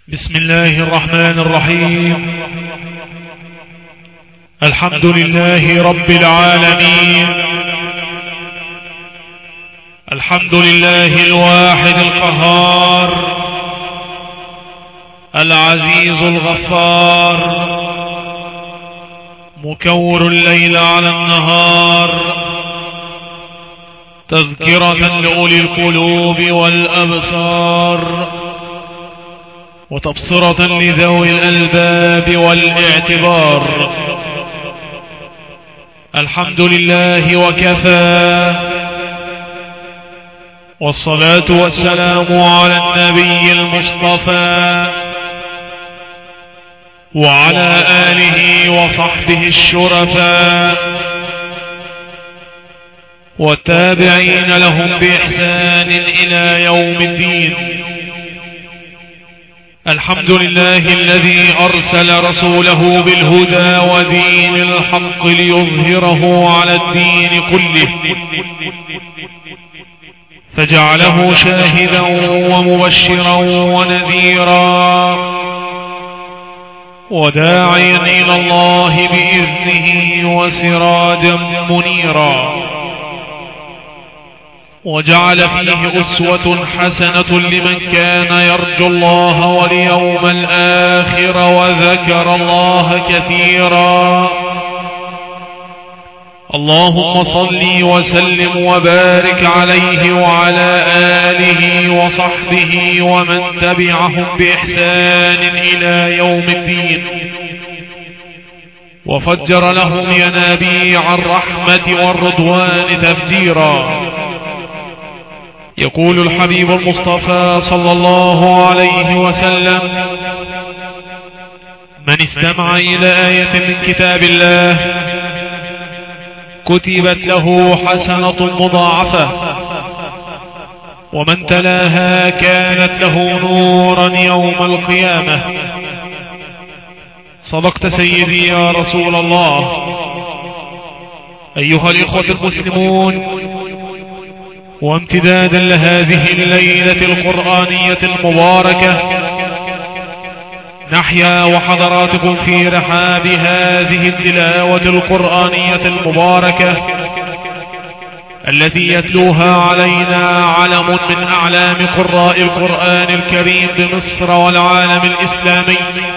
بسم الله الرحمن الرحيم. الحمد لله رب العالمين. الحمد لله الواحد القهار العزيز الغفار، مكور الليل على النهار، تذكرة لأولي القلوب والأبصار، وتبصرة لذوي الألباب والاعتبار. الحمد لله وكفى، والصلاة والسلام على النبي المصطفى وعلى آله وصحبه الشرفاء والتابعين لهم بإحسان إلى يوم الدين. الحمد لله الذي أرسل رسوله بالهدى ودين الحق ليظهره على الدين كله، فجعله شاهدا ومبشرا ونذيرا وداعيا إلى الله بإذنه وسراجا منيرا، وجعل فيه أسوة حسنة لمن كان يرجو الله واليوم الآخر وذكر الله كثيرا. اللهم صل وسلم وبارك عليه وعلى آله وصحبه ومن تبعهم بإحسان إلى يوم الدين، وفجر لهم ينابيع الرحمة والرضوان تفجيرا. يقول الحبيب المصطفى صلى الله عليه وسلم: من استمع إلى آية من كتاب الله كتبت له حسنة مضاعفة، ومن تلاها كانت له نورا يوم القيامة. صدقت سيدي يا رسول الله. أيها الإخوة المسلمون، وامتدادا لهذه الليلة القرآنية المباركة، نحيا وحضراتكم في رحاب هذه التلاوة القرآنية المباركة التي يتلوها علينا علم من أعلام قراء القرآن الكريم بمصر والعالم الإسلامي،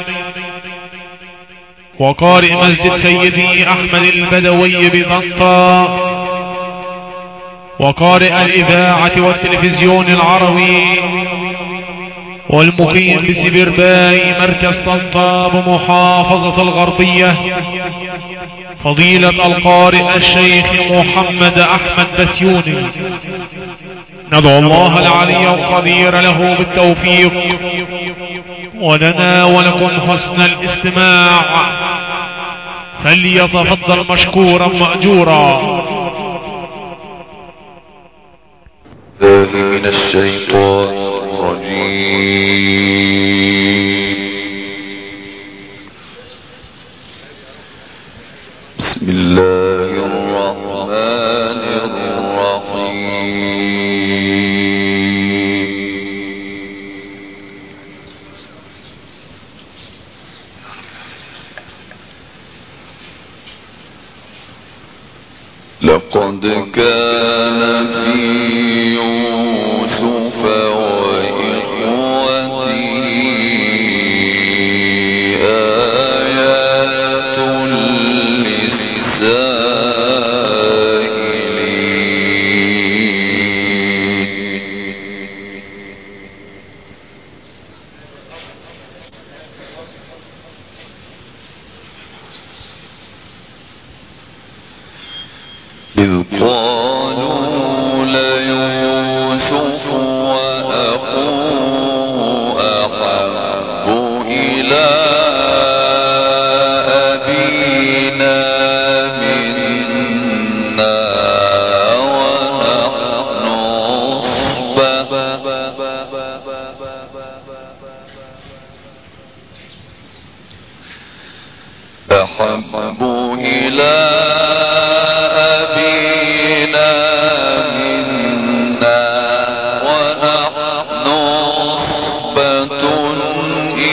وقارئ مسجد سيدي أحمد البدوي بطنطا، وقارئ الإذاعة والتلفزيون العربي، والمقيم بسبرباي مركز طنطا بمحافظة الغربية، فضيلة القارئ الشيخ محمد أحمد بسيوني. ندعو الله العلي القدير له بالتوفيق، ولنا ولكم حسن الاستماع، فليتفضل مشكورا مأجورا. من الشيطان الرجيم. بسم الله الرحمن الرحيم. لقد كان في يوسف وإخوته آيات للسائلين. إذ قالوا ليوسف وأخوه أحب إلى أبينا منا ونحن عصبة أحب إلى أبينا منا ونحن عصبة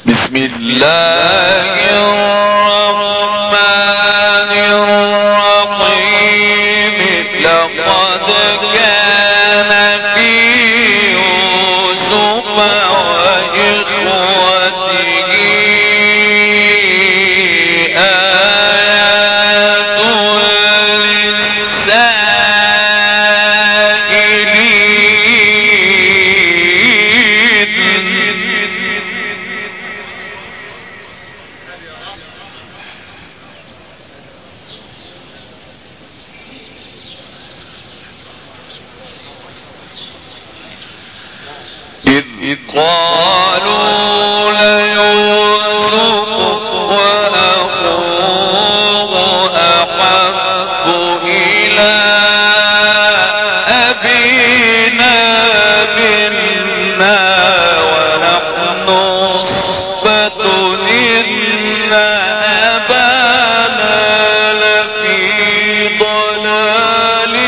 بسم الله الرحمن الرحيم لقد كان في يوسف وإخوته آيات إذ قالوا ليوسف وأخوه أحب إلى أبينا منا ونحن عصبة إن أبانا لفي ضلال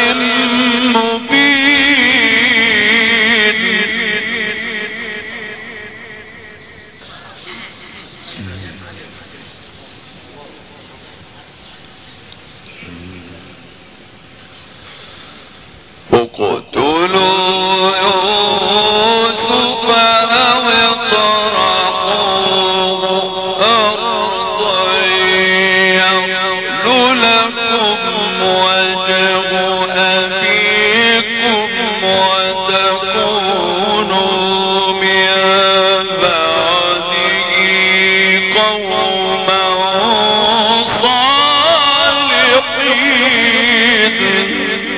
مبين. اقتلوا يوسف أو اطرحوه أرضا يخل لكم وجه أبيكم وتكونوا من بعده قوما صالحين.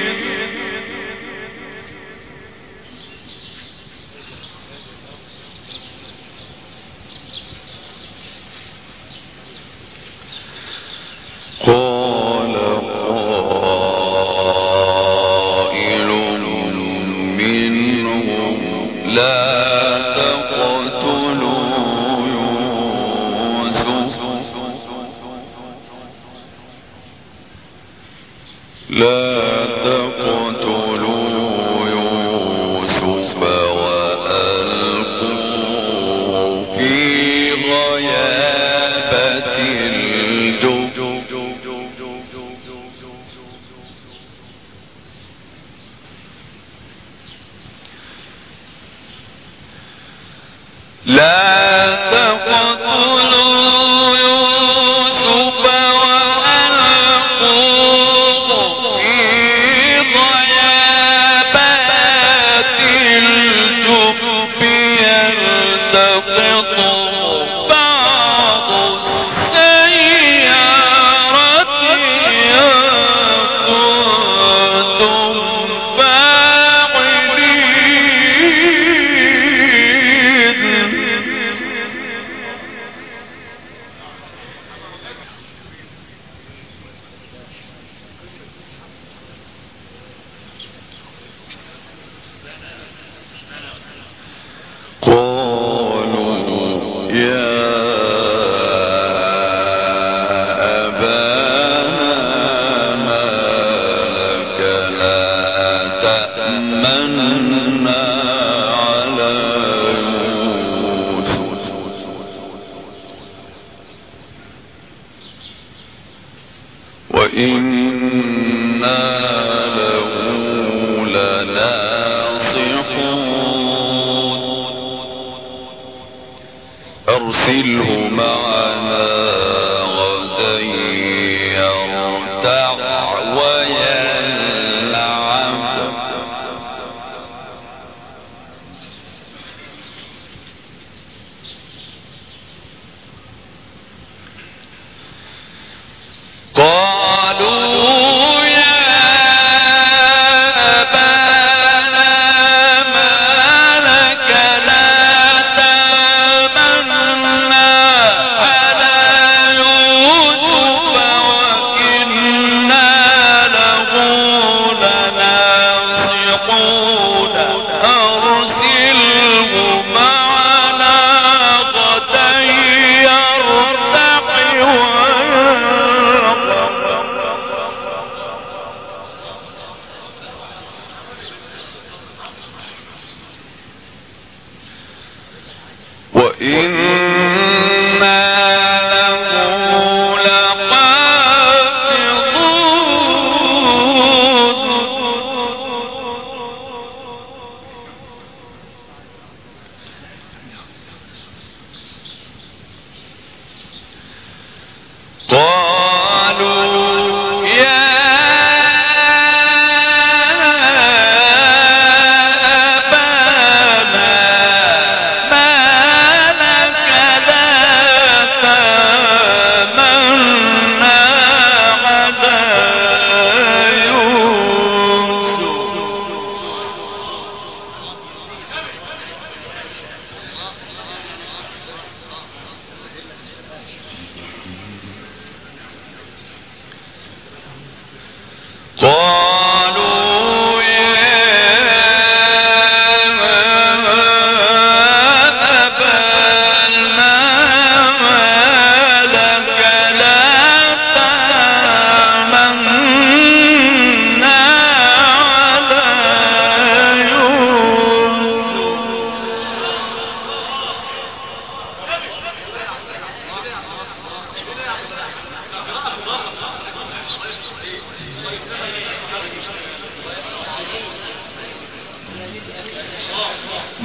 قال قائل منهم لا تقتلوا يوسف وألقوه في غيابة الجب لا تقتلوا يوسف وألقوه في غيابات الجب يلتقطه بعض السيارة إن كنتم قالوا يا أبانا ما لك لا تأمنا على يوسف وإنا له لناصحون أرسله معنا غدا يرتع ويلعب قالوا يا أبانا ما لك لا تأمنا على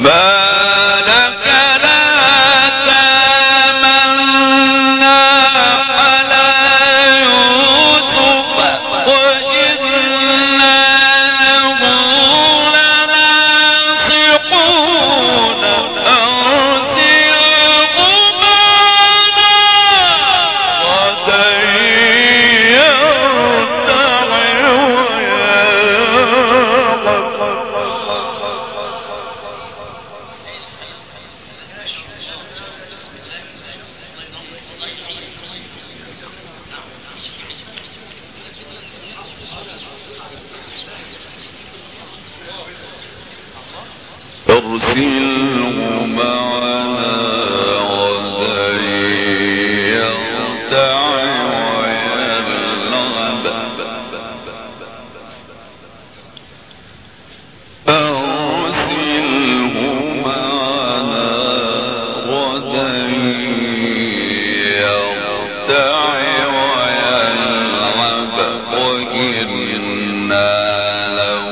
أرسله معنا غدا يرتع ويلعب أرسله معنا غدا يرتع ويلعب وإنا له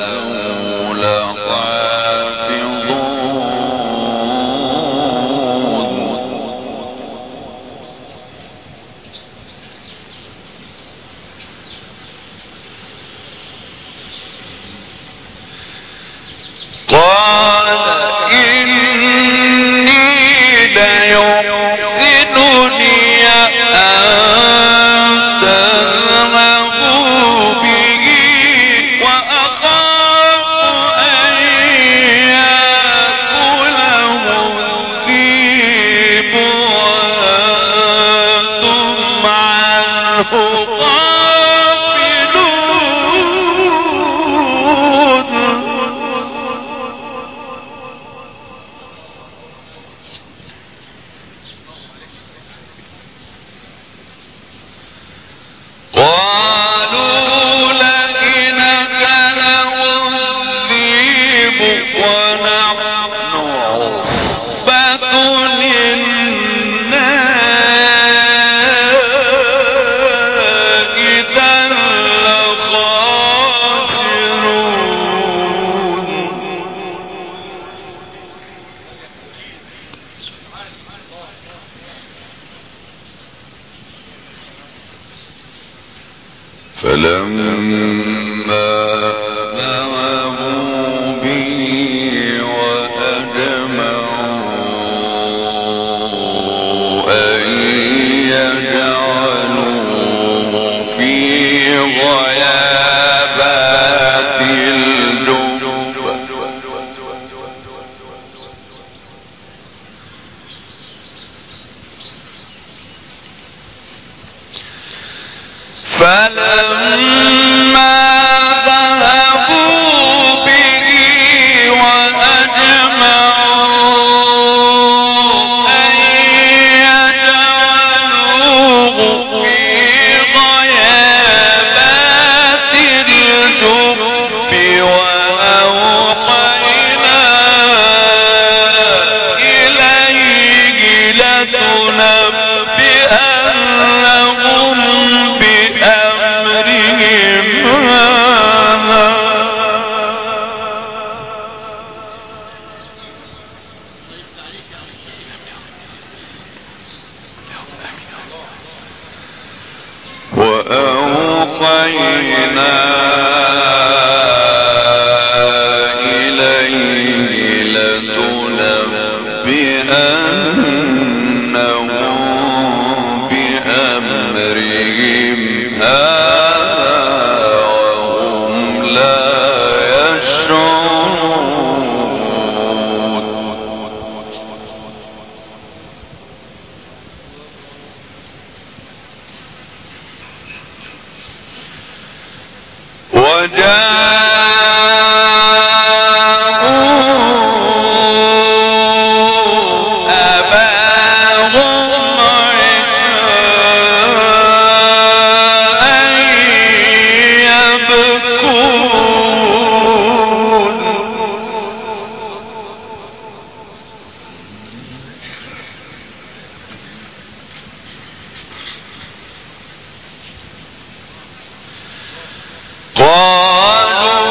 فلما ذهبوا به وأجمعوا أن يجعلوه في غيابات الجب فلما ذهبوا به وأجمعوا أن يجعلوه في غيابات الجب وأوحينا إليه لتنبئنهم وأوحينا إليه لتنبئنهم بأمرهم هذا وهم لا يشعرون قالوا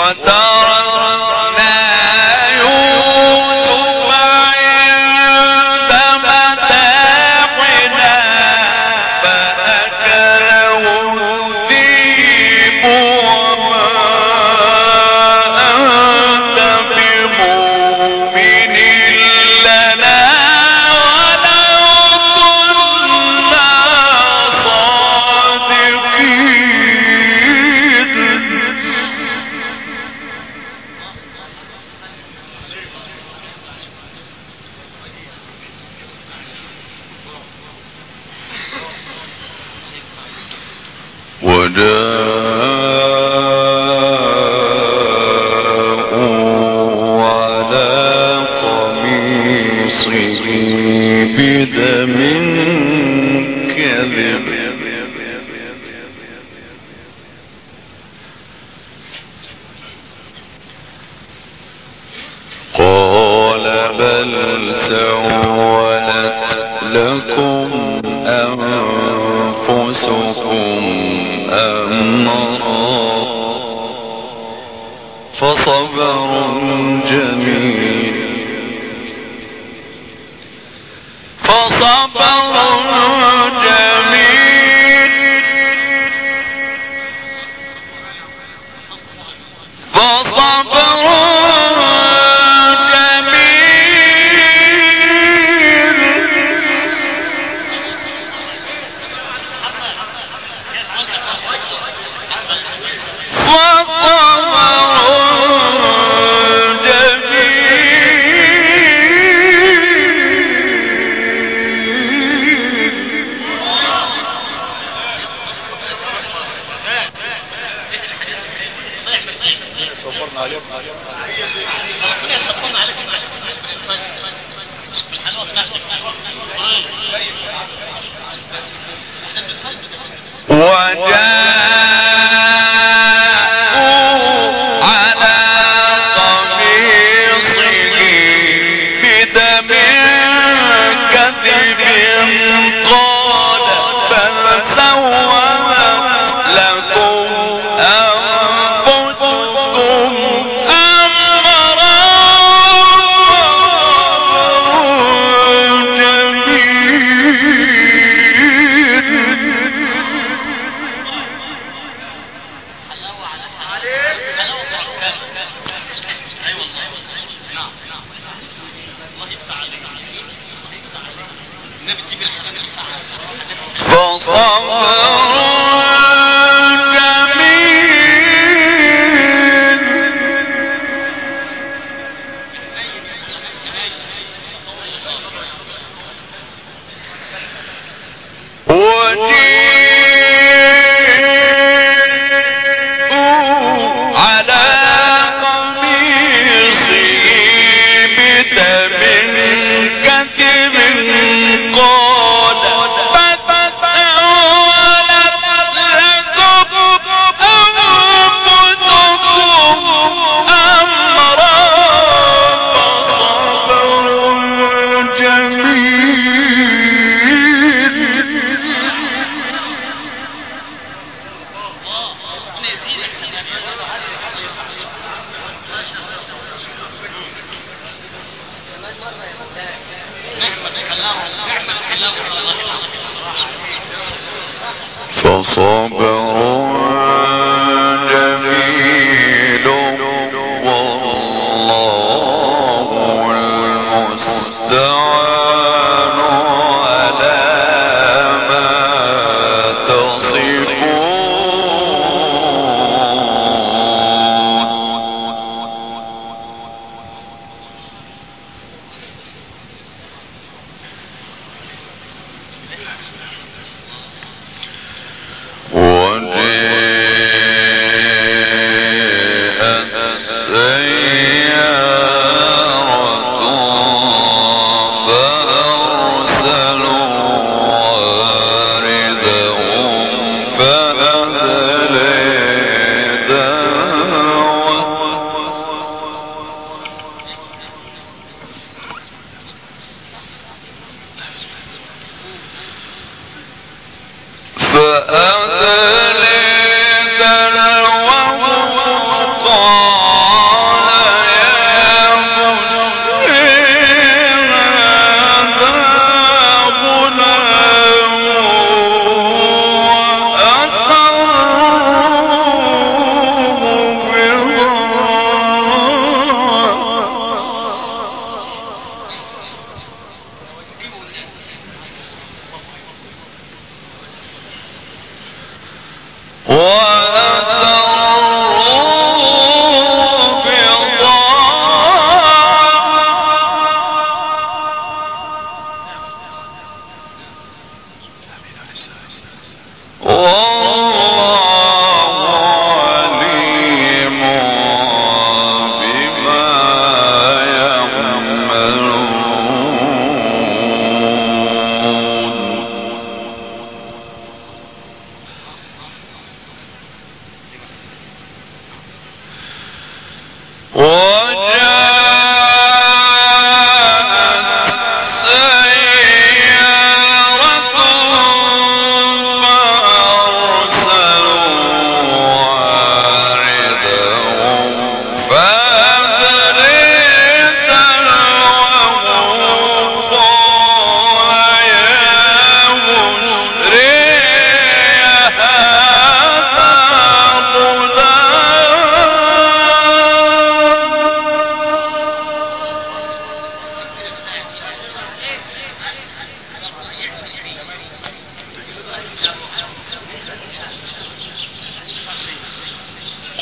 فأذلت وهو قال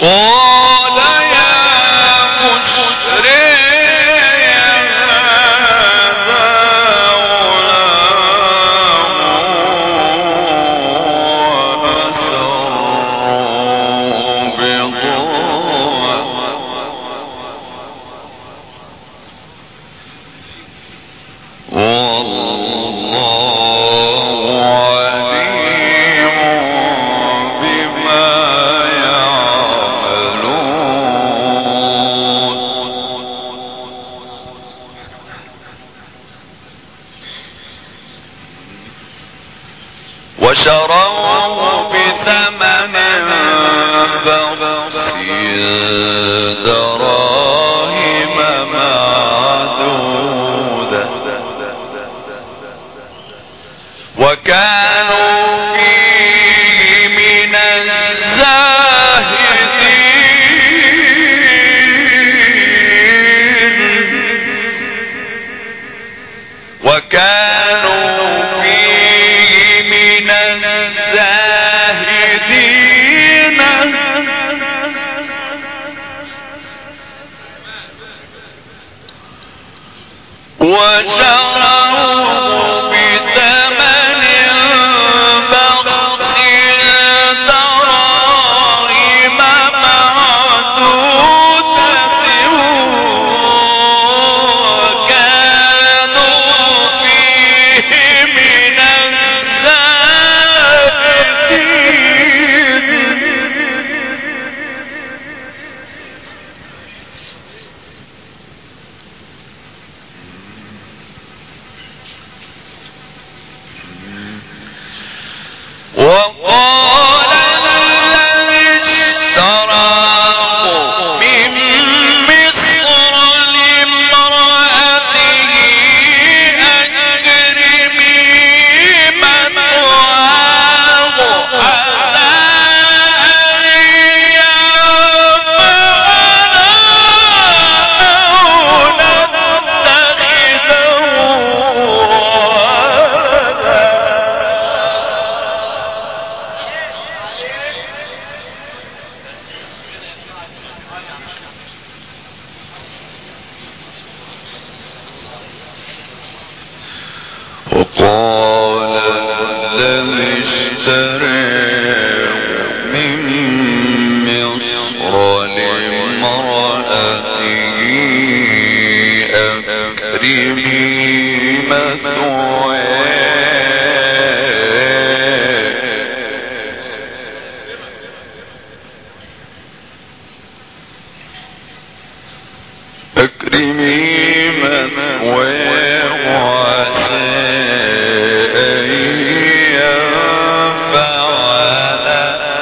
قال يا بشرى وشروه بثمن بخس دراهم معدودة وكانوا فيه من الزاهدين وشروه بثمن بخس دراهم معدودة وكانوا فيه من الزاهدين وقال الذي اشتراه من مصر لامرأته أكرمي مثواه على أن ينفعنا أو نتخذه ولدا وقال الذي اشتراه من مصر لامرأته أكرمي مثواه وعسى أن ينفعنا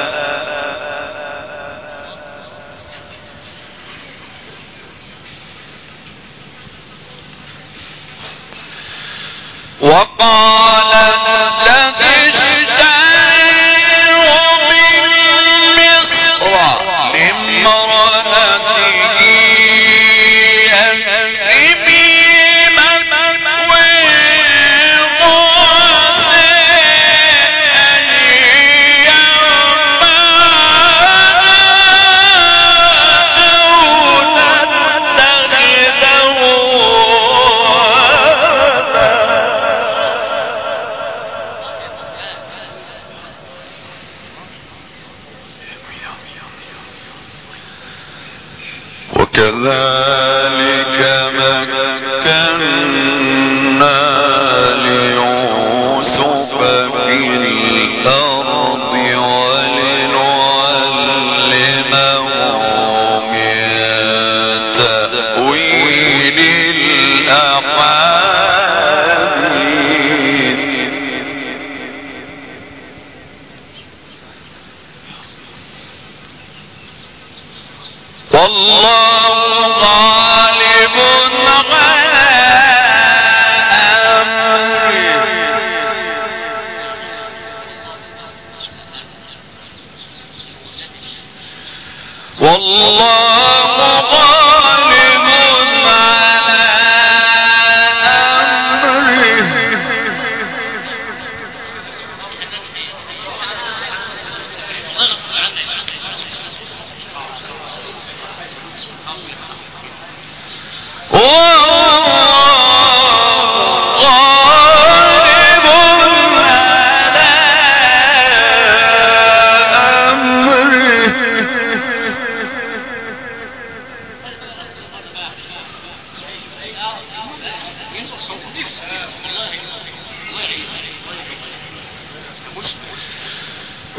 وقال الذي اشتراه من مصر لامرأته أكرمي مثواه وعسى أن ينفعنا أو نتخذه وكذلك مكنا ليوسف في الأرض ولنعلمه من تأويل الأحاديث والله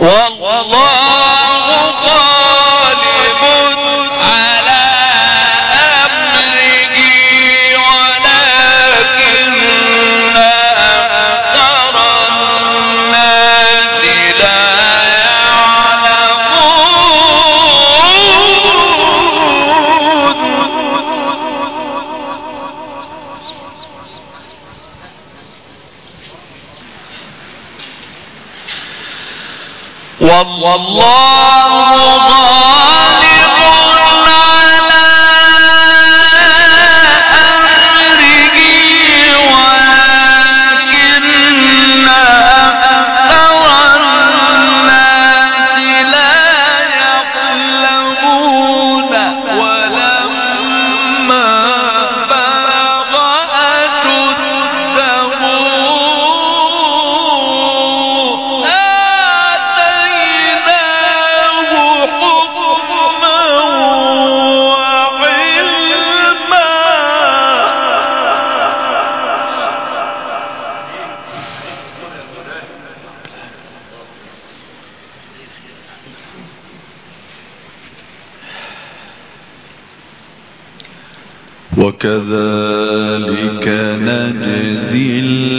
وكذلك نجزي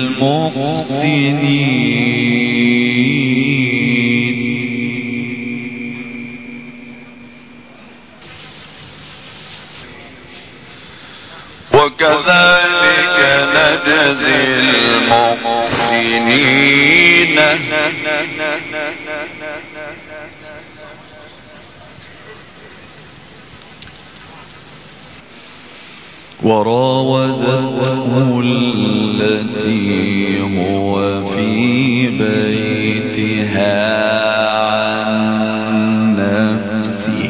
المحسنين وكذلك نجزي المحسنين وراودته التي هو في بيتها عن نفسه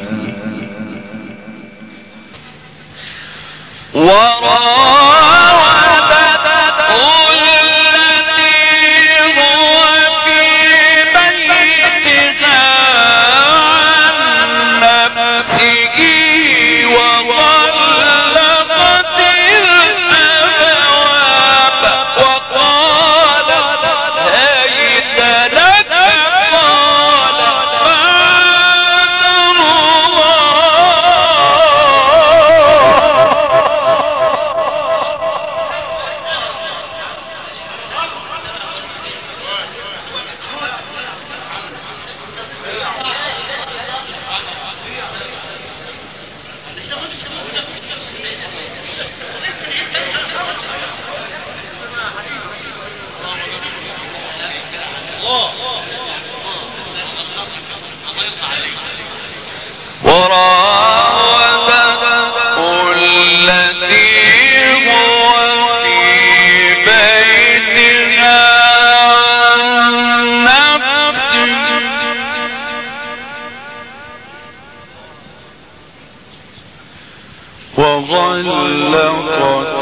وغلقت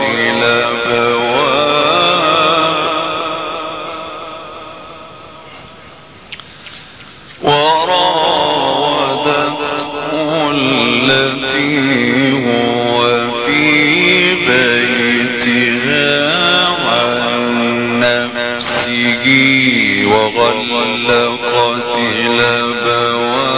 الأبواب وراودته التي هو في بيتها عن نفسه وغلقت الأبواب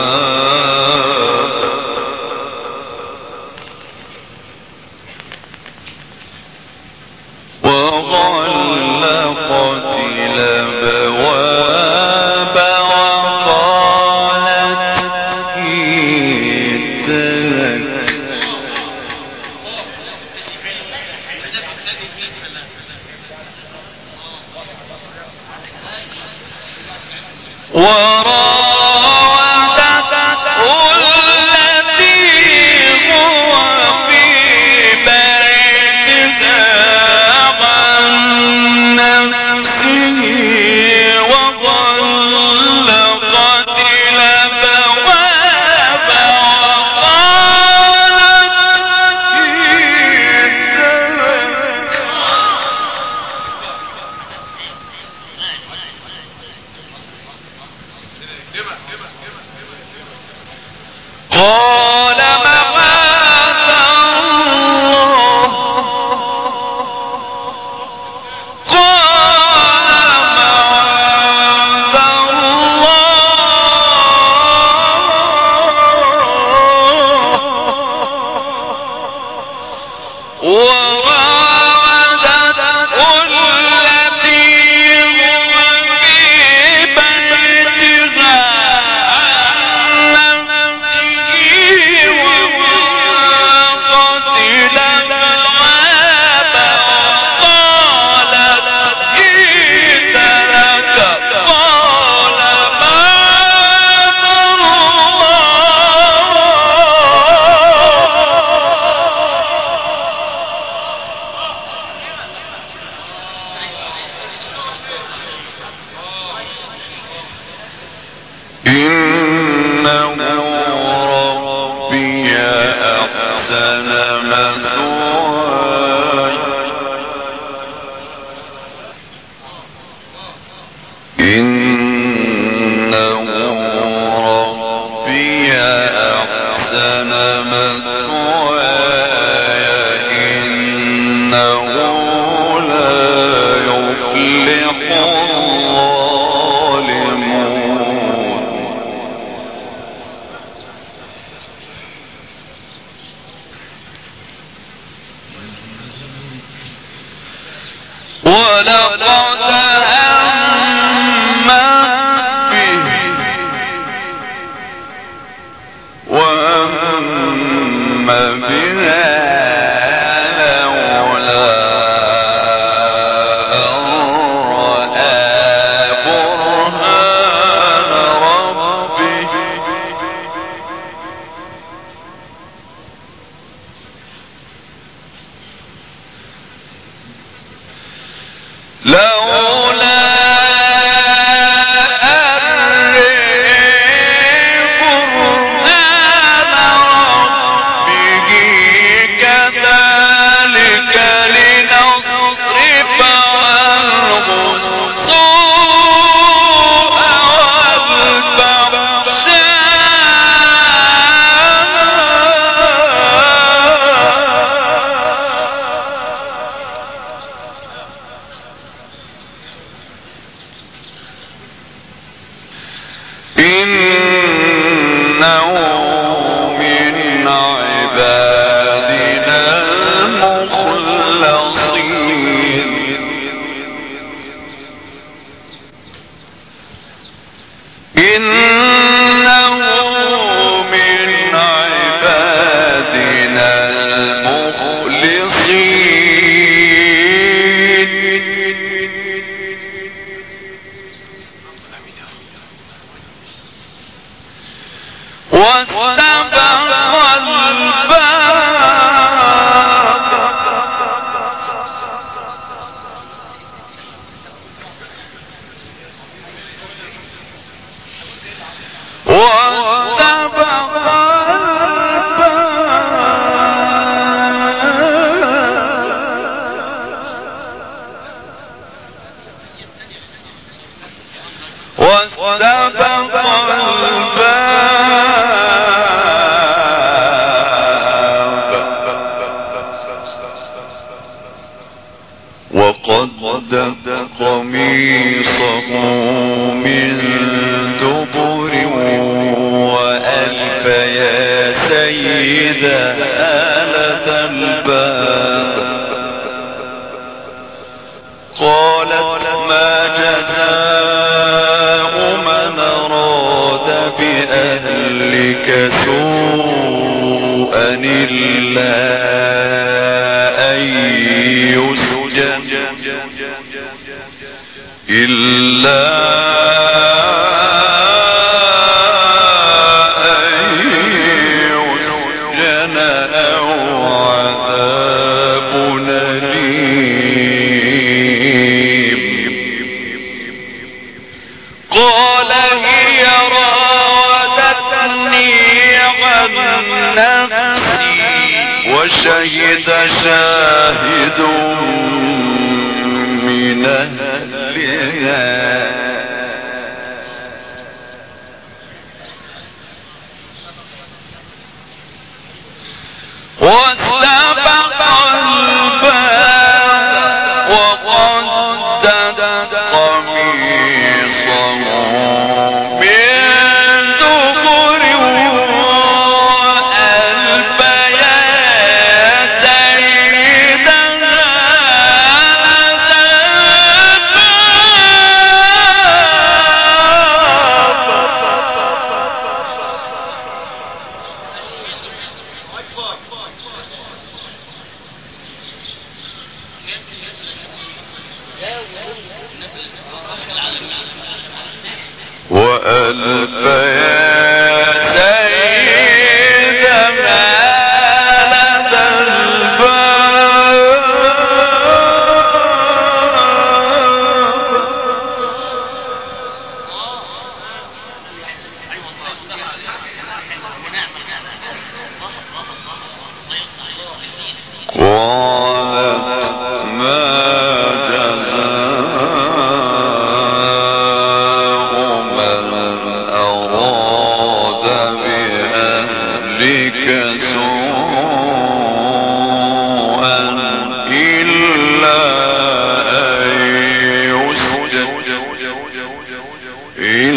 إنه ربي أحسن مثواي إنه لا يفلح الظالمون ولقد وقد قميصه من دبر وألف يا سيدها لدى الباب قالت ما جزاء من أراد بأهلك سوءا إلا أن يسجن أو عذاب أليم قال هي راودتني عن نفسي وشهد شاهد من أهلها واستبق الباب وقدت قميصه من دبر وألف يا سيدها وألف يا سيدها لدى قالت ما جزاء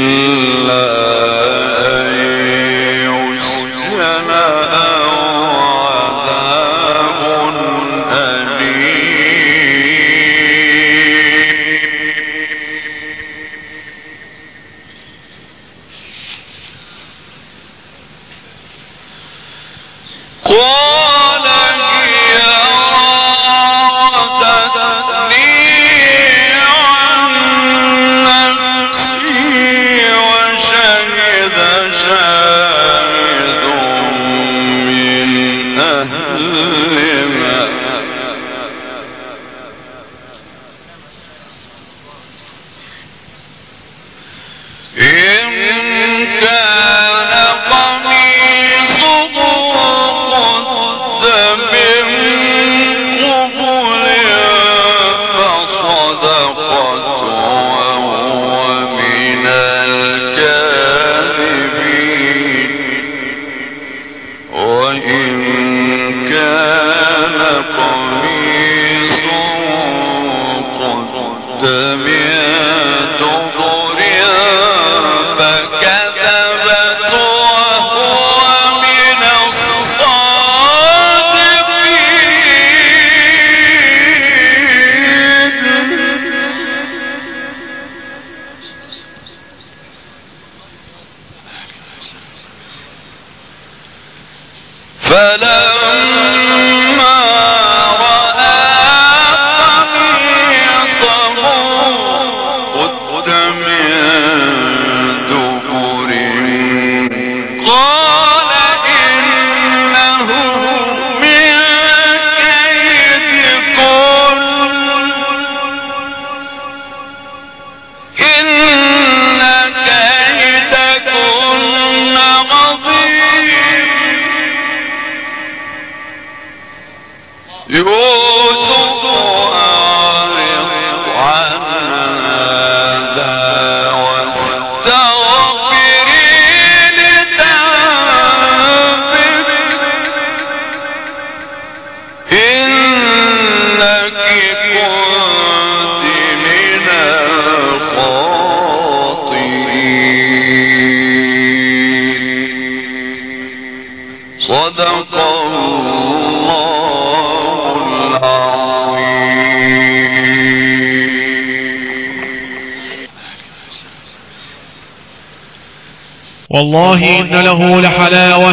والله إن له لحلاوة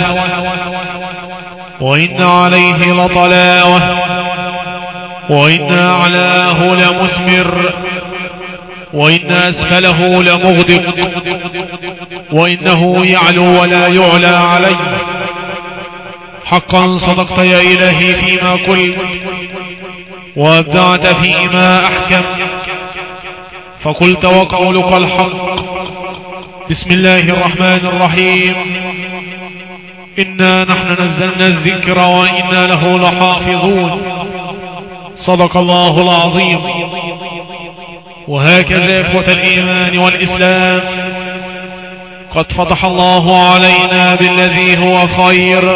وإن عليه لطلاوة وإن أعلاه لمثمر وإن أسفله لمغدق وإنه يعلو ولا يعلى عليه. حقا صدقت يا إلهي فيما قلت وأبدعت فيما أحكم فقلت وقولك الحق. بسم الله الرحمن الرحيم. إنا نحن نزلنا الذكر وإنا له لحافظون. صدق الله العظيم. وهكذا إخوة الإيمان والإسلام قد فتح الله علينا بالذي هو خير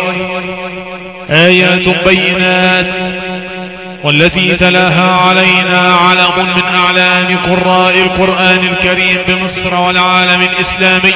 آيات بينات، والتي تلاها علينا علم من أعلام قراء القرآن الكريم بمصر والعالم الإسلامي،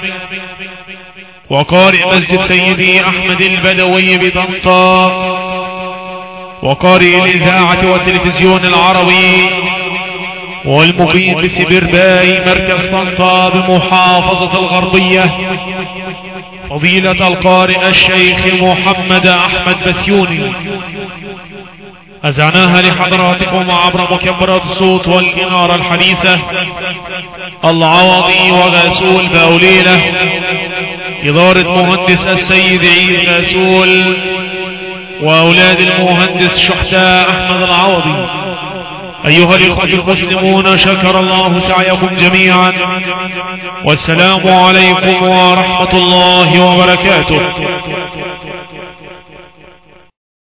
وقارئ مسجد سيدي أحمد البدوي بطنطا، وقارئ الإذاعة والتلفزيون العربي، والمقيم بسبرباي مركز طنطا بمحافظة الغربية، فضيلة القارئ الشيخ محمد أحمد بسيوني. أزعناها لحضراتكم عبر مكبرات الصوت والإنارة الحديثة العوضي وغاسول باوليلة، إدارة مهندس السيد عيد غاسول وأولاد المهندس شحتاء أحمد العوضي. أيها الإخوة المسلمون، شكر الله سعيكم جميعا، والسلام عليكم ورحمة الله وبركاته.